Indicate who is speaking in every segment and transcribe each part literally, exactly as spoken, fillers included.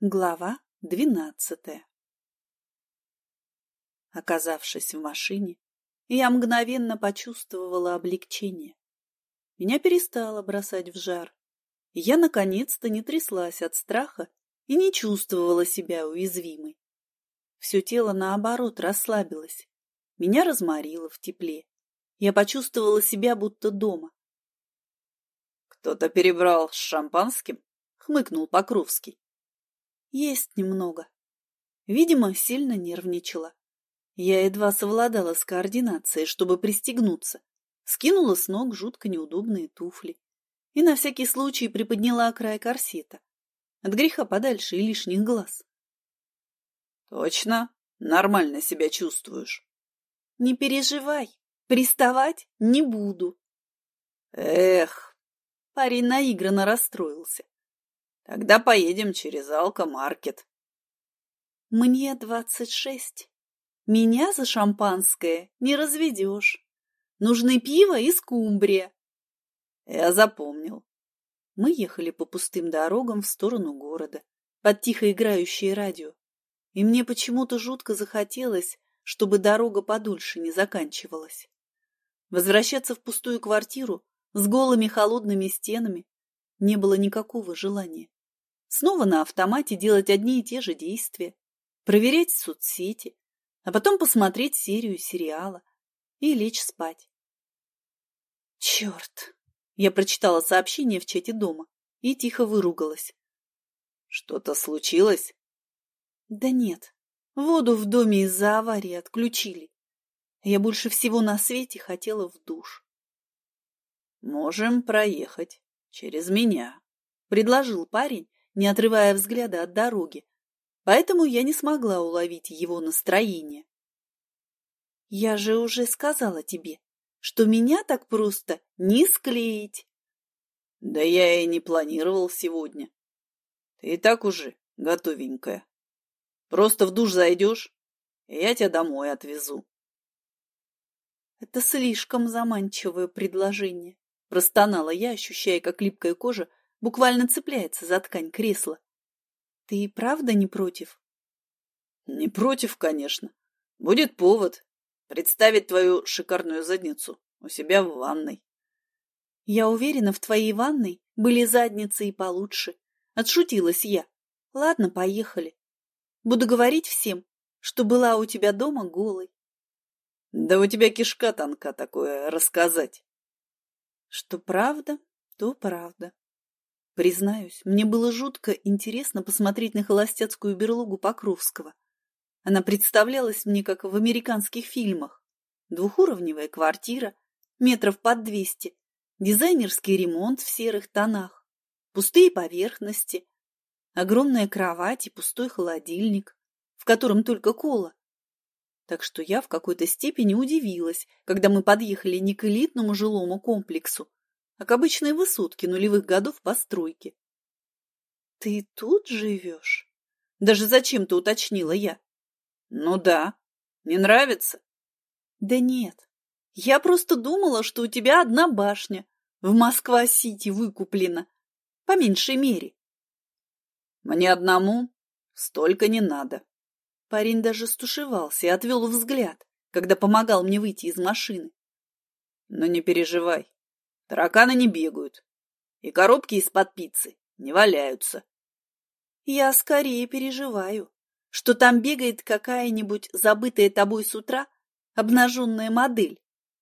Speaker 1: Глава двенадцатая. Оказавшись в машине, я мгновенно почувствовала облегчение. Меня перестало бросать в жар, и я наконец-то не тряслась от страха и не чувствовала себя уязвимой. Все тело, наоборот, расслабилось. Меня разморило в тепле. Я почувствовала себя будто дома.
Speaker 2: «Кто-то перебрал с шампанским?» — хмыкнул Покровский.
Speaker 1: Есть немного. Видимо, сильно нервничала. Я едва совладала с координацией, чтобы пристегнуться. Скинула с ног жутко неудобные туфли и на всякий случай приподняла край корсета. От греха подальше и лишних глаз.
Speaker 2: «Точно? Нормально себя чувствуешь?»
Speaker 1: «Не переживай, приставать не буду».
Speaker 2: «Эх!»
Speaker 1: — парень наигранно расстроился.
Speaker 2: «Тогда поедем через Алко-маркет».
Speaker 1: «Мне двадцать шесть. Меня за шампанское не разведешь. Нужны пиво и скумбрия».
Speaker 2: Я запомнил.
Speaker 1: Мы ехали по пустым дорогам в сторону города, под тихо играющее радио. И мне почему-то жутко захотелось, чтобы дорога подольше не заканчивалась. Возвращаться в пустую квартиру с голыми холодными стенами не было никакого желания. Снова на автомате делать одни и те же действия, проверять соцсети, а потом посмотреть серию сериала и лечь спать. Черт! Я прочитала сообщение в чате дома и тихо выругалась.
Speaker 2: Что-то случилось?
Speaker 1: Да нет, воду в доме из-за аварии отключили. Я больше всего на свете хотела в душ.
Speaker 2: Можем проехать через меня,
Speaker 1: предложил парень, не отрывая взгляда от дороги, поэтому я не смогла уловить его настроение. Я же уже сказала тебе, что меня так просто не склеить.
Speaker 2: Да я и не планировал сегодня. Ты и так уже готовенькая. Просто в душ зайдешь, и я тебя домой отвезу.
Speaker 1: Это слишком заманчивое предложение, простонала я, ощущая, как липкая кожа буквально цепляется за ткань кресла. Ты и правда не против?
Speaker 2: Не против, конечно. Будет повод представить твою шикарную задницу у себя в ванной.
Speaker 1: Я уверена, в твоей ванной были задницы и получше. Отшутилась я. Ладно, поехали. Буду говорить всем, что была у тебя дома голой.
Speaker 2: Да у тебя кишка тонка такое рассказать.
Speaker 1: Что правда, то правда. Признаюсь, мне было жутко интересно посмотреть на холостяцкую берлогу Покровского. Она представлялась мне, как в американских фильмах. Двухуровневая квартира, метров под двести, дизайнерский ремонт в серых тонах, пустые поверхности, огромная кровать и пустой холодильник, в котором только кола. Так что я в какой-то степени удивилась, когда мы подъехали не к элитному жилому комплексу, а к обычной высотке нулевых годов постройки. — Ты тут живешь? — даже зачем-то уточнила я.
Speaker 2: — Ну да. Не нравится?
Speaker 1: — Да нет. Я просто думала, что у тебя одна башня в Москва-Сити выкуплена. По меньшей мере.
Speaker 2: — Мне одному столько не надо.
Speaker 1: Парень даже стушевался и отвел взгляд, когда помогал мне выйти из машины.
Speaker 2: — Но не переживай. Тараканы не бегают, и коробки из-под пиццы не валяются.
Speaker 1: Я скорее переживаю, что там бегает какая-нибудь забытая тобой с утра обнаженная модель.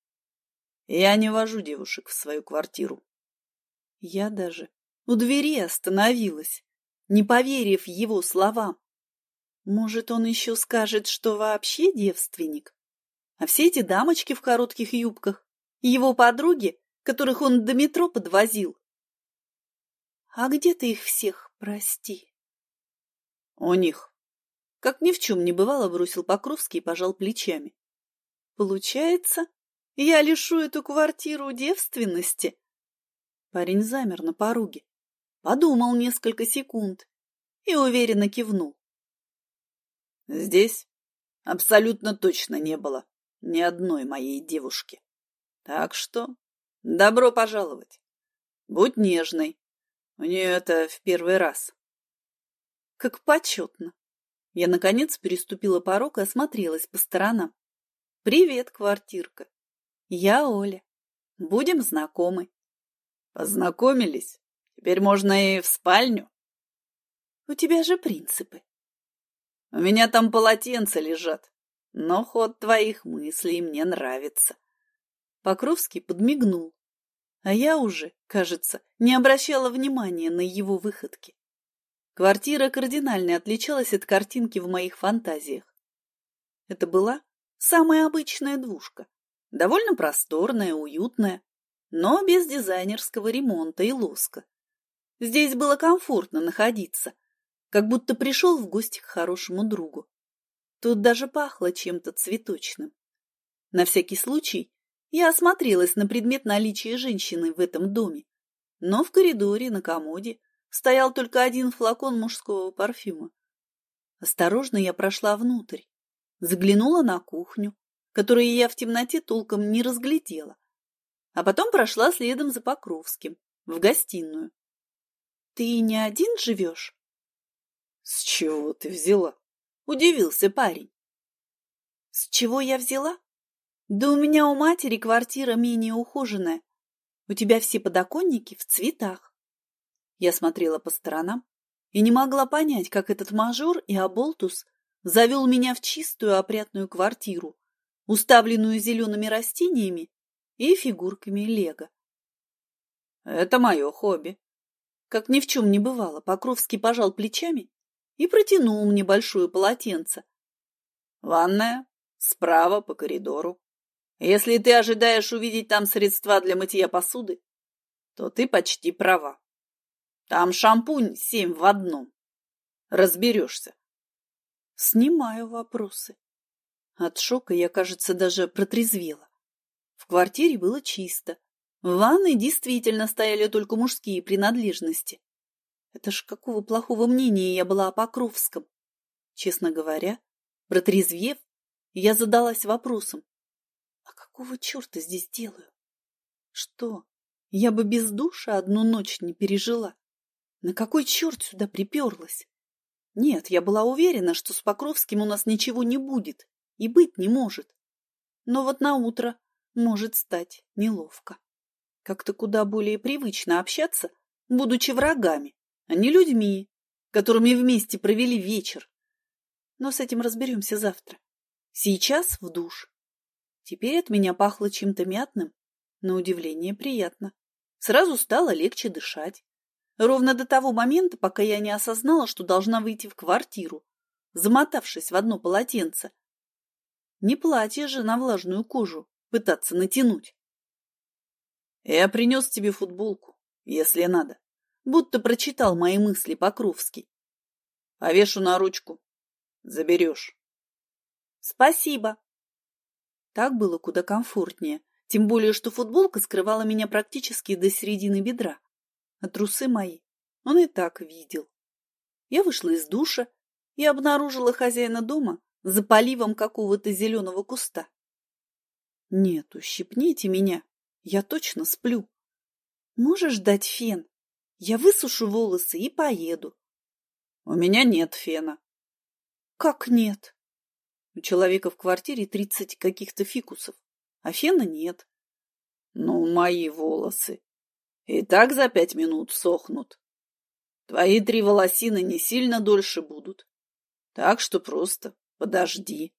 Speaker 2: Я не вожу девушек в свою квартиру.
Speaker 1: Я даже у двери остановилась, не поверив его словам. Может, он еще скажет, что вообще девственник? А все эти дамочки в коротких юбках, его подруги, которых он до метро подвозил. А где ты их всех, прости?
Speaker 2: У них.
Speaker 1: Как ни в чем не бывало, бросил Покровский и пожал плечами. Получается, я лишу эту квартиру девственности? Парень замер на пороге, подумал несколько секунд и уверенно кивнул.
Speaker 2: Здесь абсолютно точно не было ни одной моей девушки. Так что добро пожаловать. Будь нежной. У нее это в первый раз.
Speaker 1: Как почетно. Я, наконец, переступила порог и осмотрелась по сторонам. Привет, квартирка. Я Оля. Будем знакомы.
Speaker 2: Познакомились? Теперь можно и в спальню?
Speaker 1: У тебя же принципы.
Speaker 2: У меня там полотенца лежат, но ход твоих мыслей мне нравится.
Speaker 1: Покровский подмигнул, а я уже, кажется, не обращала внимания на его выходки. Квартира кардинально отличалась от картинки в моих фантазиях. Это была самая обычная двушка, довольно просторная, уютная, но без дизайнерского ремонта и лоска. Здесь было комфортно находиться, как будто пришел в гости к хорошему другу. Тут даже пахло чем-то цветочным. На всякий случай я осмотрелась на предмет наличия женщины в этом доме, но в коридоре на комоде стоял только один флакон мужского парфюма. Осторожно я прошла внутрь, заглянула на кухню, которую я в темноте толком не разглядела, а потом прошла следом за Покровским, в гостиную. — Ты не один живешь? — С чего ты взяла? — удивился парень. — С чего я взяла? Да у меня у матери квартира менее ухоженная. У тебя все подоконники в цветах. Я смотрела по сторонам и не могла понять, как этот мажор и оболтус завел меня в чистую опрятную квартиру, уставленную зелеными растениями и фигурками лего.
Speaker 2: Это мое хобби.
Speaker 1: Как ни в чем не бывало, Покровский пожал плечами и протянул мне большое полотенце.
Speaker 2: Ванная справа по коридору. Если ты ожидаешь увидеть там средства для мытья посуды, то ты почти права. Там шампунь семь в одном. Разберешься.
Speaker 1: Снимаю вопросы. От шока я, кажется, даже протрезвела. В квартире было чисто. В ванной действительно стояли только мужские принадлежности. Это ж какого плохого мнения я была о Покровском. Честно говоря, протрезвев, я задалась вопросом: а какого черта здесь делаю? Что, я бы без душа одну ночь не пережила? На какой черт сюда приперлась? Нет, я была уверена, что с Покровским у нас ничего не будет и быть не может. Но вот на утро может стать неловко. Как-то куда более привычно общаться, будучи врагами, а не людьми, которыми вместе провели вечер. Но с этим разберемся завтра. Сейчас в душ. Теперь от меня пахло чем-то мятным, на удивление приятно. Сразу стало легче дышать. Ровно до того момента, пока я не осознала, что должна выйти в квартиру, замотавшись в одно полотенце. Не платье же на влажную кожу пытаться натянуть.
Speaker 2: Я принес тебе футболку, если надо.
Speaker 1: Будто прочитал мои мысли Покровский.
Speaker 2: Повешу на ручку. Заберешь.
Speaker 1: Спасибо. Так было куда комфортнее, тем более, что футболка скрывала меня практически до середины бедра, а трусы мои он и так видел. Я вышла из душа и обнаружила хозяина дома за поливом какого-то зеленого куста. Нет, ущипните меня, я точно сплю. Можешь дать фен? Я высушу волосы и поеду.
Speaker 2: У меня нет фена.
Speaker 1: Как нет? У человека в квартире тридцать каких-то фикусов, а фена нет.
Speaker 2: Ну, мои волосы и так за пять минут сохнут. Твои три волосины не сильно дольше будут. Так что просто подожди.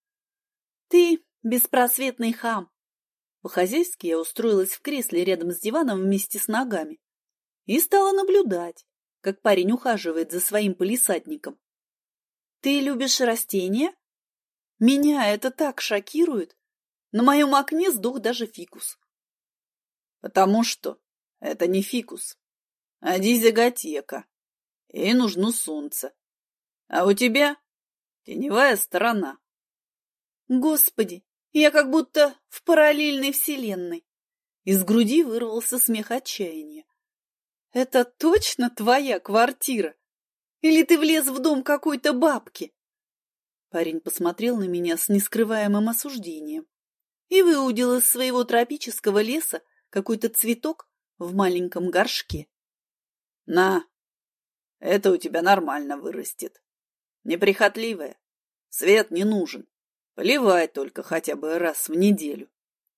Speaker 1: Ты беспросветный хам. По-хозяйски я устроилась в кресле рядом с диваном вместе с ногами и стала наблюдать, как парень ухаживает за своим палисадником. Ты любишь растения? Меня это так шокирует. На моем окне сдох даже фикус.
Speaker 2: Потому что это не фикус, а дизиготека. Ей нужно солнце. А у тебя теневая сторона.
Speaker 1: Господи, я как будто в параллельной вселенной. Из груди вырвался смех отчаяния. Это точно твоя квартира? Или ты влез в дом какой-то бабки? Парень посмотрел на меня с нескрываемым осуждением и выудил из своего тропического леса какой-то цветок в маленьком горшке.
Speaker 2: На, Это у тебя нормально вырастет. Неприхотливая. Свет не нужен. Поливай только хотя бы раз в неделю.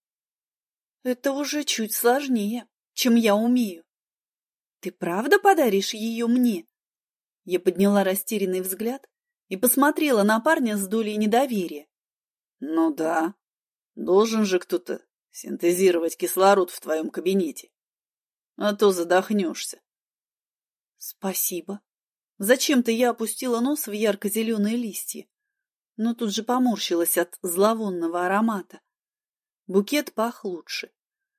Speaker 1: Это уже чуть сложнее, чем я умею. Ты правда подаришь ее мне? Я подняла растерянный взгляд и посмотрела на парня с долей недоверия.
Speaker 2: Ну да, должен же кто-то синтезировать кислород в твоем кабинете. А то задохнешься.
Speaker 1: Спасибо. Зачем-то я опустила нос в ярко-зеленые листья, но тут же поморщилась от зловонного аромата. Букет пах лучше.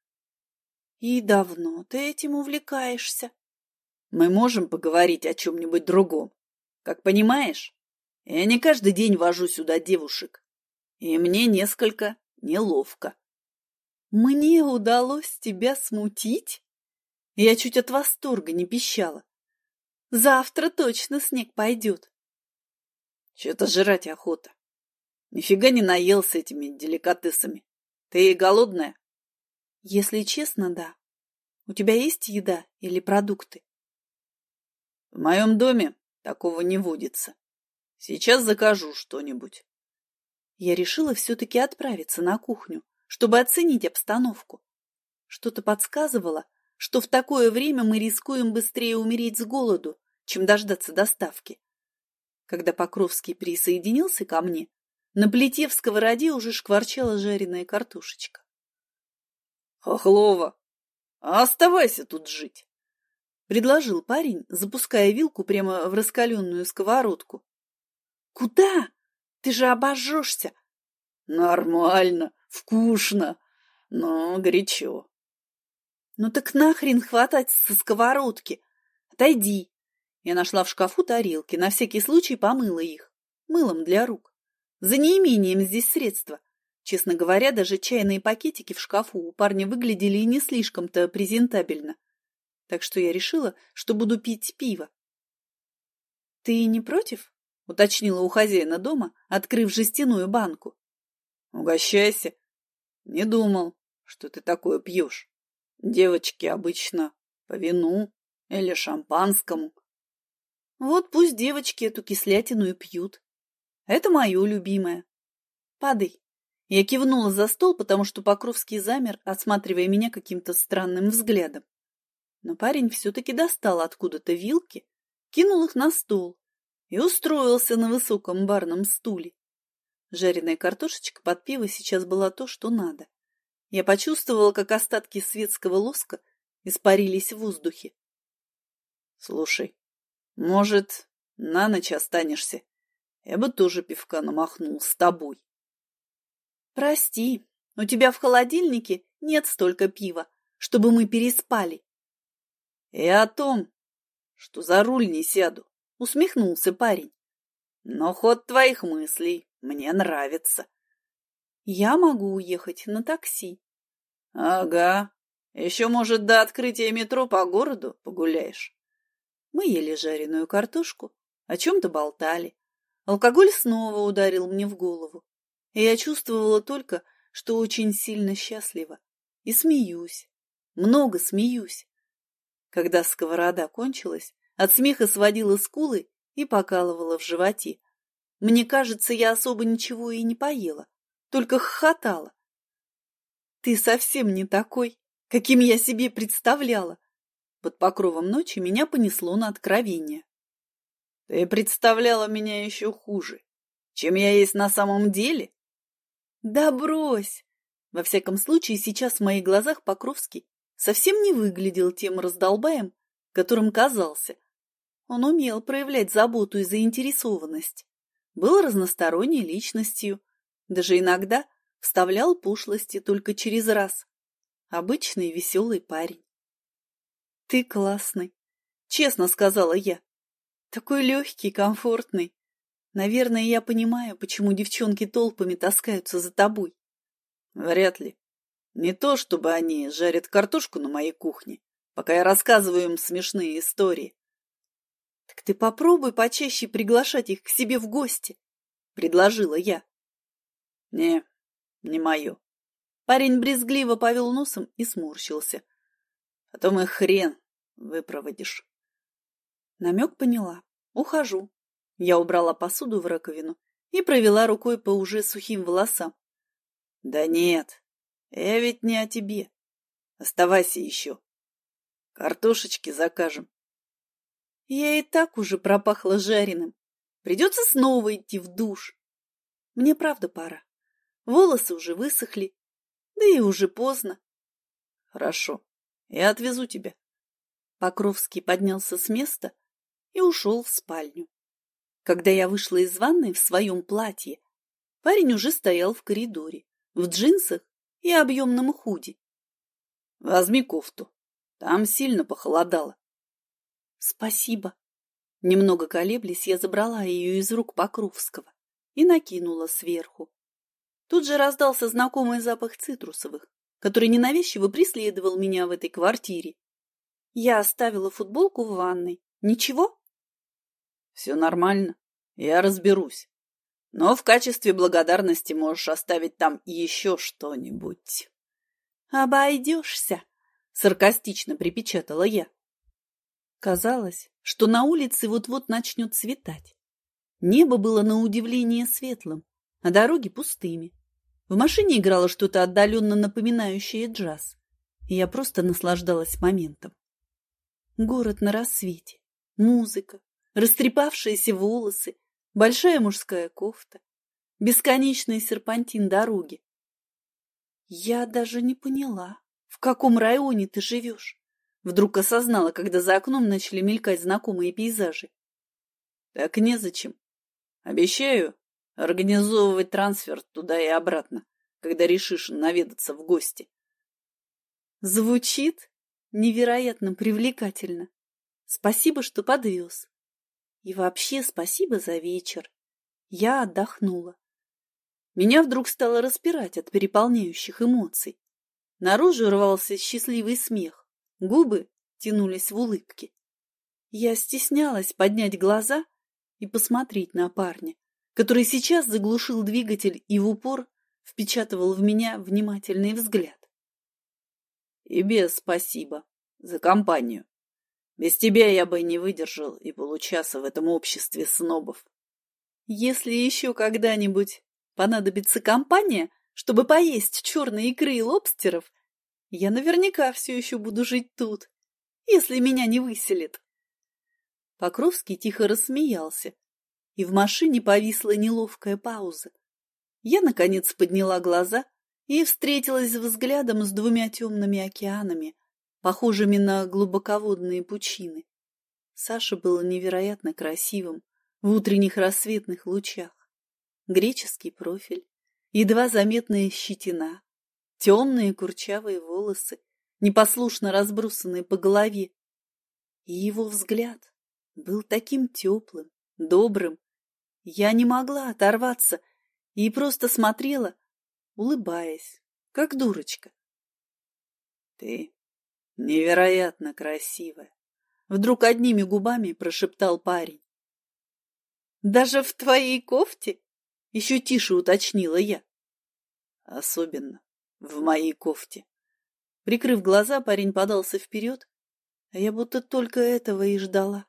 Speaker 1: И давно ты этим увлекаешься?
Speaker 2: Мы можем поговорить о чем-нибудь другом. Как понимаешь, я не каждый день вожу сюда девушек, и мне несколько неловко.
Speaker 1: Мне удалось тебя смутить? Я чуть от восторга не пищала. Завтра точно снег пойдет.
Speaker 2: Что-то жрать охота. Нифига не наелся этими деликатесами. Ты голодная?
Speaker 1: Если честно, да. У тебя есть еда или продукты?
Speaker 2: В моем доме такого не водится. Сейчас закажу что-нибудь.
Speaker 1: Я решила все-таки отправиться на кухню, чтобы оценить обстановку. Что-то подсказывало, что в такое время мы рискуем быстрее умереть с голоду, чем дождаться доставки. Когда Покровский присоединился ко мне, на плите в сковороде уже шкварчала жареная картошечка.
Speaker 2: — Хохлова, а оставайся тут жить,
Speaker 1: — предложил парень, запуская вилку прямо в раскаленную сковородку. — Куда? Ты же обожжешься.
Speaker 2: — Нормально, вкусно, но горячо.
Speaker 1: — Ну так нахрен хватать со сковородки? Отойди. Я нашла в шкафу тарелки, на всякий случай помыла их. Мылом для рук. За неимением здесь средства. Честно говоря, даже чайные пакетики в шкафу у парня выглядели и не слишком-то презентабельно. Так что я решила, что буду пить пиво. — Ты не против? — уточнила у хозяина дома, открыв жестяную банку.
Speaker 2: — Угощайся. Не думал, что ты такое пьешь. Девочки обычно по вину или шампанскому.
Speaker 1: Вот пусть девочки эту кислятину и пьют. Это мое любимое. Падай. Я кивнула за стол, потому что Покровский замер, осматривая меня каким-то странным взглядом. Но парень все-таки достал откуда-то вилки, кинул их на стол и устроился на высоком барном стуле. Жареная картошечка под пиво сейчас была то, что надо. Я почувствовала, как остатки светского лоска испарились в воздухе.
Speaker 2: — Слушай, может, на ночь останешься? Я бы тоже пивка намахнул с тобой.
Speaker 1: — Прости, у тебя в холодильнике нет столько пива, чтобы мы переспали.
Speaker 2: — И о том, что за руль не сяду,
Speaker 1: — усмехнулся парень.
Speaker 2: — Но ход твоих мыслей мне нравится.
Speaker 1: — Я могу уехать на такси.
Speaker 2: — Ага, еще, может, до открытия метро по городу погуляешь.
Speaker 1: Мы ели жареную картошку, о чем-то болтали. Алкоголь снова ударил мне в голову, и я чувствовала только, что очень сильно счастлива. И смеюсь, много смеюсь. Когда сковорода кончилась, от смеха сводила скулы и покалывала в животе. Мне кажется, я особо ничего и не поела, только хохотала. Ты совсем не такой, каким я себе представляла. Под покровом ночи меня понесло на откровение.
Speaker 2: Ты представляла меня еще хуже, чем я есть на самом деле?
Speaker 1: Да брось! Во всяком случае, сейчас в моих глазах Покровский совсем не выглядел тем раздолбаем, которым казался. Он умел проявлять заботу и заинтересованность, был разносторонней личностью, даже иногда вставлял пошлости только через раз. Обычный веселый парень. Ты классный, честно сказала я. Такой легкий, комфортный. Наверное, я понимаю, почему девчонки толпами таскаются за тобой.
Speaker 2: Вряд ли. Не то, чтобы они жарят картошку на моей кухне, пока я рассказываю им смешные истории.
Speaker 1: Так ты попробуй почаще приглашать их к себе в гости, предложила я.
Speaker 2: Не, не мое.
Speaker 1: Парень брезгливо повел носом и сморщился.
Speaker 2: Потом их хрен выпроводишь.
Speaker 1: Намек поняла. Ухожу. Я убрала посуду в раковину и провела рукой по уже сухим волосам.
Speaker 2: Да нет, я ведь не о тебе. Оставайся еще. Картошечки закажем.
Speaker 1: Я и так уже пропахла жареным. Придется снова идти в душ. Мне правда пора. Волосы уже высохли, да и уже поздно.
Speaker 2: Хорошо, я отвезу тебя.
Speaker 1: Покровский поднялся с места и ушел в спальню. Когда я вышла из ванной в своем платье, парень уже стоял в коридоре, в джинсах и объемном худи.
Speaker 2: Возьми кофту, там сильно похолодало.
Speaker 1: Спасибо. Немного колеблясь, я забрала ее из рук Покровского и накинула сверху. Тут же раздался знакомый запах цитрусовых, который ненавязчиво преследовал меня в этой квартире. Я оставила футболку в ванной. Ничего?
Speaker 2: Все нормально, я разберусь. Но в качестве благодарности можешь оставить там еще что-нибудь.
Speaker 1: Обойдешься, саркастично припечатала я. Казалось, что на улице вот-вот начнет светать. Небо было на удивление светлым, а дороги пустыми. В машине играло что-то отдаленно напоминающее джаз, и я просто наслаждалась моментом. Город на рассвете, музыка, растрепавшиеся волосы, большая мужская кофта, бесконечный серпантин дороги. Я даже не поняла, в каком районе ты живешь. Вдруг осознала, когда за окном начали мелькать знакомые пейзажи.
Speaker 2: Так незачем. Обещаю организовывать трансфер туда и обратно, когда решишь наведаться в гости.
Speaker 1: Звучит невероятно привлекательно. Спасибо, что подвез. И вообще спасибо за вечер. Я отдохнула. Меня вдруг стало распирать от переполняющих эмоций. Наружу рвался счастливый смех. Губы тянулись в улыбке. Я стеснялась поднять глаза и посмотреть на парня, который сейчас заглушил двигатель и в упор впечатывал в меня внимательный взгляд.
Speaker 2: Тебе спасибо за компанию. Без тебя я бы не выдержал и получаса в этом обществе снобов.
Speaker 1: Если еще когда-нибудь понадобится компания, чтобы поесть черной икры и лобстеров, я наверняка все еще буду жить тут, если меня не выселят. Покровский тихо рассмеялся, и в машине повисла неловкая пауза. Я, наконец, подняла глаза и встретилась взглядом с двумя темными океанами, похожими на глубоководные пучины. Саша был невероятно красивым в утренних рассветных лучах. Греческий профиль, едва заметная щетина, темные курчавые волосы, непослушно разбросанные по голове. И его взгляд был таким теплым, добрым. Я не могла оторваться и просто смотрела, улыбаясь, как дурочка.
Speaker 2: Ты невероятно красивая,
Speaker 1: вдруг одними губами прошептал парень. Даже в твоей кофте? Еще тише уточнила я.
Speaker 2: Особенно в моей кофте.
Speaker 1: Прикрыв глаза, парень подался вперед, а я будто только этого и ждала.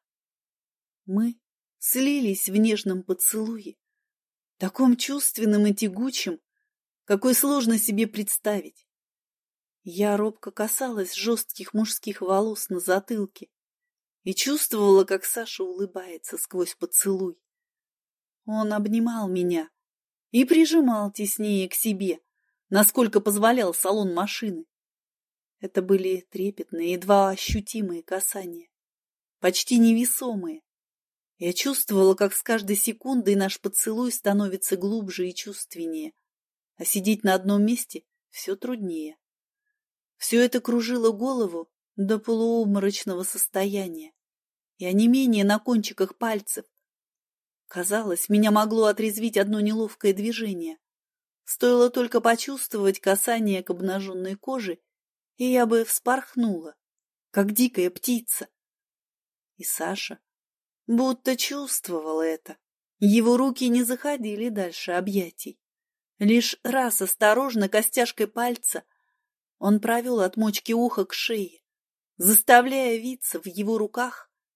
Speaker 1: Мы слились в нежном поцелуе, таком чувственном и тягучем, какой сложно себе представить. Я робко касалась жестких мужских волос на затылке и чувствовала, как Саша улыбается сквозь поцелуй. Он обнимал меня и прижимал теснее к себе, насколько позволял салон машины. Это были трепетные, едва ощутимые касания, почти невесомые. Я чувствовала, как с каждой секундой наш поцелуй становится глубже и чувственнее, а сидеть на одном месте все труднее. Все это кружило голову до полуобморочного состояния и онемение на кончиках пальцев. Казалось, меня могло отрезвить одно неловкое движение. Стоило только почувствовать касание к обнаженной коже, и я бы вспорхнула, как дикая птица. И Саша будто чувствовал это. Его руки не заходили дальше объятий. Лишь раз осторожно костяшкой пальца он провел от мочки уха к шее, заставляя виться в его руках,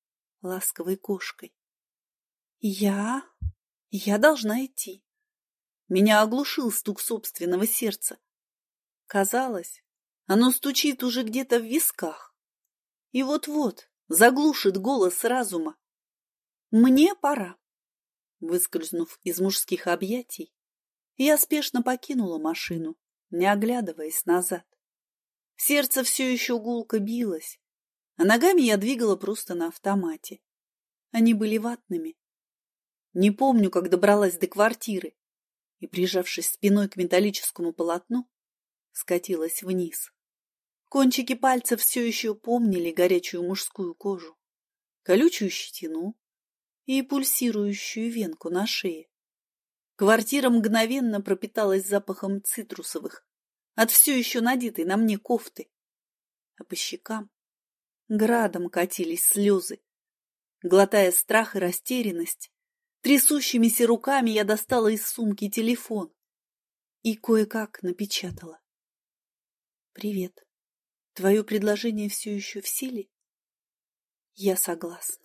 Speaker 1: ласковой кошкой. Я... я должна идти. Меня оглушил стук собственного сердца. Казалось, оно стучит уже где-то в висках. И вот-вот заглушит голос разума. Мне пора. Выскользнув из мужских объятий, я спешно покинула машину, не оглядываясь назад. Сердце все еще гулко билось, а ногами я двигала просто на автомате. Они были ватными. Не помню, как добралась до квартиры и, прижавшись спиной к металлическому полотну, скатилась вниз. Кончики пальцев все еще помнили горячую мужскую кожу, колючую щетину и пульсирующую венку на шее. Квартира мгновенно пропиталась запахом цитрусовых от все еще надетой на мне кофты, а по щекам градом катились слезы. Глотая страх и растерянность, трясущимися руками я достала из сумки телефон и кое-как напечатала. «Привет. Твое предложение все еще в силе?» «Я согласна».